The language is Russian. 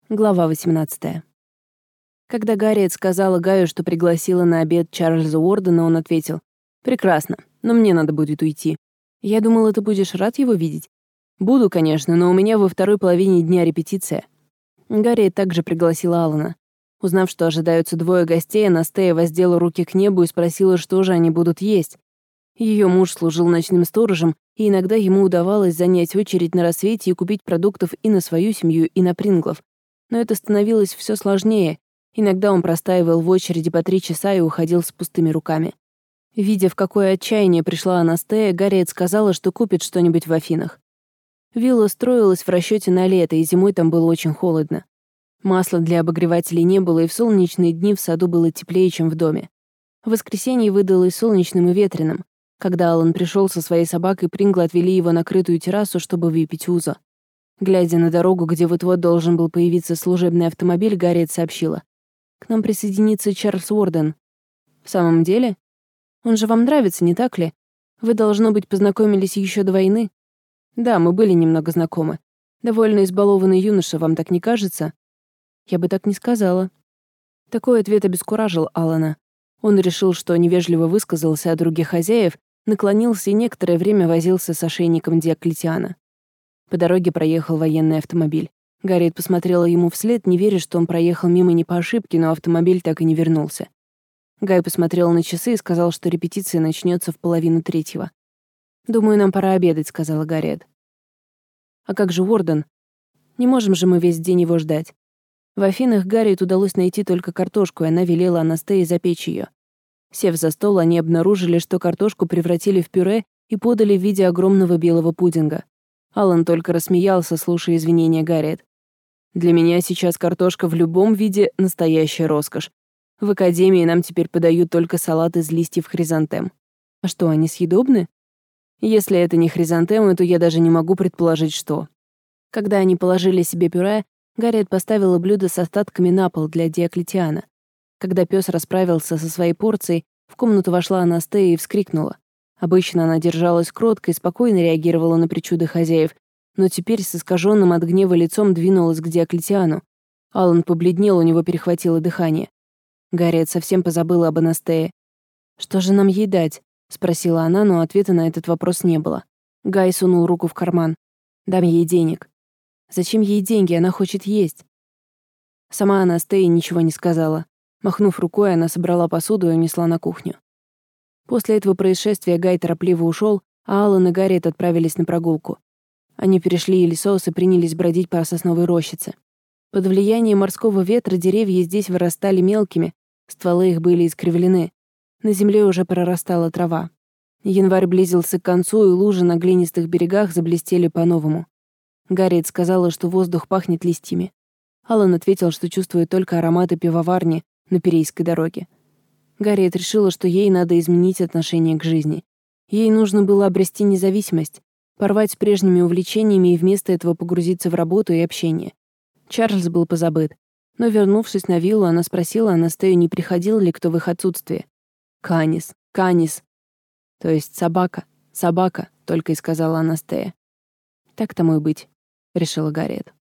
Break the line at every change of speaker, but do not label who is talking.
Глава 18. Когда Гарриет сказала Гаю, что пригласила на обед Чарльза Уордена, он ответил: «Прекрасно, но мне надо будет уйти. Я думала, ты будешь рад его видеть». «Буду, конечно, но у меня во второй половине дня репетиция». Гарриет также пригласила Алана. Узнав, что ожидаются двое гостей, Анастея воздела руки к небу и спросила, что же они будут есть. Ее муж служил ночным сторожем, и иногда ему удавалось занять очередь на рассвете и купить продуктов и на свою семью, и на Принглов. Но это становилось все сложнее. Иногда он простаивал в очереди по 3 часа и уходил с пустыми руками. Видя, в какое отчаяние пришла Анастея, Гарриет сказала, что купит что-нибудь в Афинах. Вилла строилась в расчете на лето, и зимой там было очень холодно. Масла для обогревателей не было, и в солнечные дни в саду было теплее, чем в доме. В воскресенье выдалось солнечным и ветреным. Когда Алан пришел со своей собакой, Принглы отвели его на крытую террасу, чтобы выпить узо. Глядя на дорогу, где вот-вот должен был появиться служебный автомобиль, Гарриет сообщила: «К нам присоединится Чарльз Уорден». «В самом деле? Он же вам нравится, не так ли? Вы, должно быть, познакомились еще до войны?» «Да, мы были немного знакомы. Довольно избалованный юноша, вам так не кажется?» «Я бы так не сказала». Такой ответ обескуражил Алана. Он решил, что невежливо высказался о других хозяев, наклонился и некоторое время возился с ошейником Диоклетиана. По дороге проехал военный автомобиль. Гарриет посмотрела ему вслед, не веря, что он проехал мимо не по ошибке, но автомобиль так и не вернулся. Гай посмотрел на часы и сказал, что репетиция начнется в 2:30. «Думаю, нам пора обедать», — сказала Гарриет. «А как же Уорден? Не можем же мы весь день его ждать». В Афинах Гарриет удалось найти только картошку, и она велела Анастее запечь ее. Сев за стол, они обнаружили, что картошку превратили в пюре и подали в виде огромного белого пудинга. Алан только рассмеялся, слушая извинения Гарриет. «Для меня сейчас картошка в любом виде — настоящая роскошь. В академии нам теперь подают только салат из листьев хризантем». «А что, они съедобны?» «Если это не хризантемы, то я даже не могу предположить, что». Когда они положили себе пюре, Гарриет поставила блюдо с остатками на пол для Диоклетиана. Когда пес расправился со своей порцией, в комнату вошла Анастея и вскрикнула. Обычно она держалась кротко и спокойно реагировала на причуды хозяев, но теперь с искаженным от гнева лицом двинулась к Диоклетиану. Алан побледнел, у него перехватило дыхание. Гарриет совсем позабыла об Анастее. «Что же нам ей дать?» — спросила она, но ответа на этот вопрос не было. Гай сунул руку в карман. «Дам ей денег». «Зачем ей деньги? Она хочет есть». Сама Анастея ничего не сказала. Махнув рукой, она собрала посуду и унесла на кухню. После этого происшествия Гай торопливо ушел, а Алан и Гарриет отправились на прогулку. Они перешли Элисоус и принялись бродить по сосновой рощице. Под влиянием морского ветра деревья здесь вырастали мелкими, стволы их были искривлены. На земле уже прорастала трава. Январь близился к концу, и лужи на глинистых берегах заблестели по-новому. Гарриет сказала, что воздух пахнет листьями. Алан ответил, что чувствует только ароматы пивоварни на Пирейской дороге. Гарриет решила, что ей надо изменить отношение к жизни. Ей нужно было обрести независимость, порвать с прежними увлечениями и вместо этого погрузиться в работу и общение. Чарльз был позабыт. Но, вернувшись на виллу, она спросила Анастею, не приходил ли кто в их отсутствие. «Канис, Канис». «То есть собака, собака», — только и сказала Анастея. «Так тому и быть», — решила Гарриет.